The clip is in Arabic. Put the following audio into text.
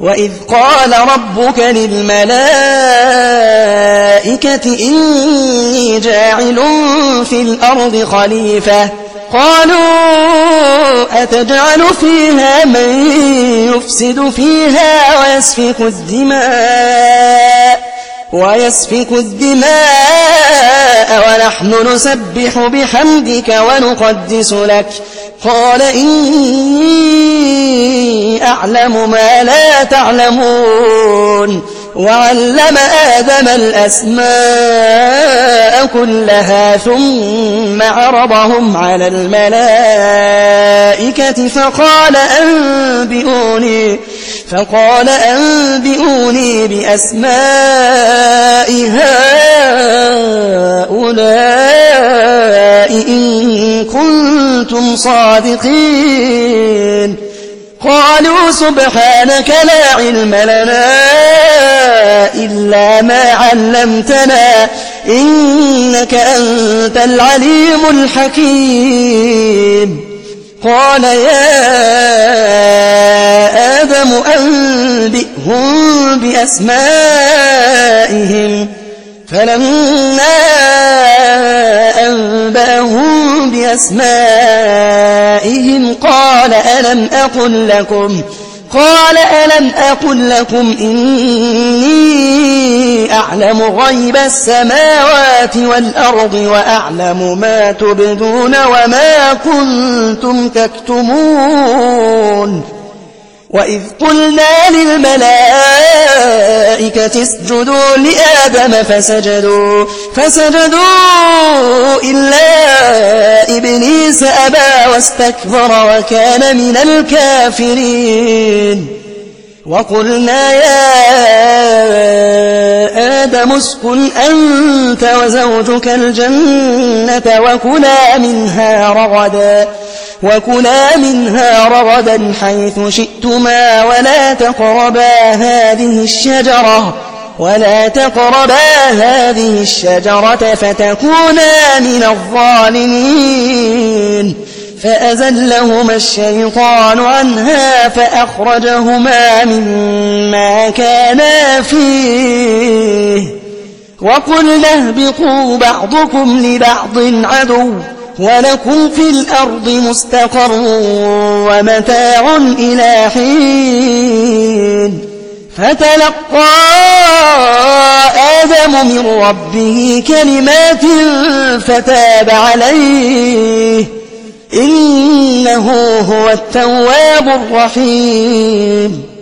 وإذ قال ربك للملائكة إني جاعل في الأرض خليفة قالوا أتجعل فيها من يفسد فيها ويسفك الدماء ونحن نسبح بحمدك ونقدس لك قال إني أعلم ما لا تعلمون وعلم آدم الأسماء كلها ثم عرضهم على الملائكة فقال أنبئوني بأسماء هؤلاء إن كنتم صادقين قالوا سبحانك لا علم لنا إلا ما علمتنا إنك أنت العليم الحكيم قال يا آدم أنبئهم بأسمائهم فلما أنبأهم بأسمائهم قال ألم أقل لكم إني أعلم غيب السماوات والأرض وأعلم ما تبدون وما كنتم تكتمون وإذ قلنا للملائكة اسجدوا لآدم فسجدوا إلا إبليس أبى واستكبر وكان من الكافرين وقلنا يا آدم اسكن أنت وزوجك الجنة وكلا منها رغدا حيث شئتما ولا تقربا هذه الشجرة فتكونا من الظالمين فأزلهما الشيطان عنها فأخرجهما مما كانا فيه وقلنا اهبطوا بعضكم لبعض عدو ولكم في الأرض مستقر ومتاع إلى حين فتلقى آدم من ربه كلمات فتاب عليه إنه هو التواب الرحيم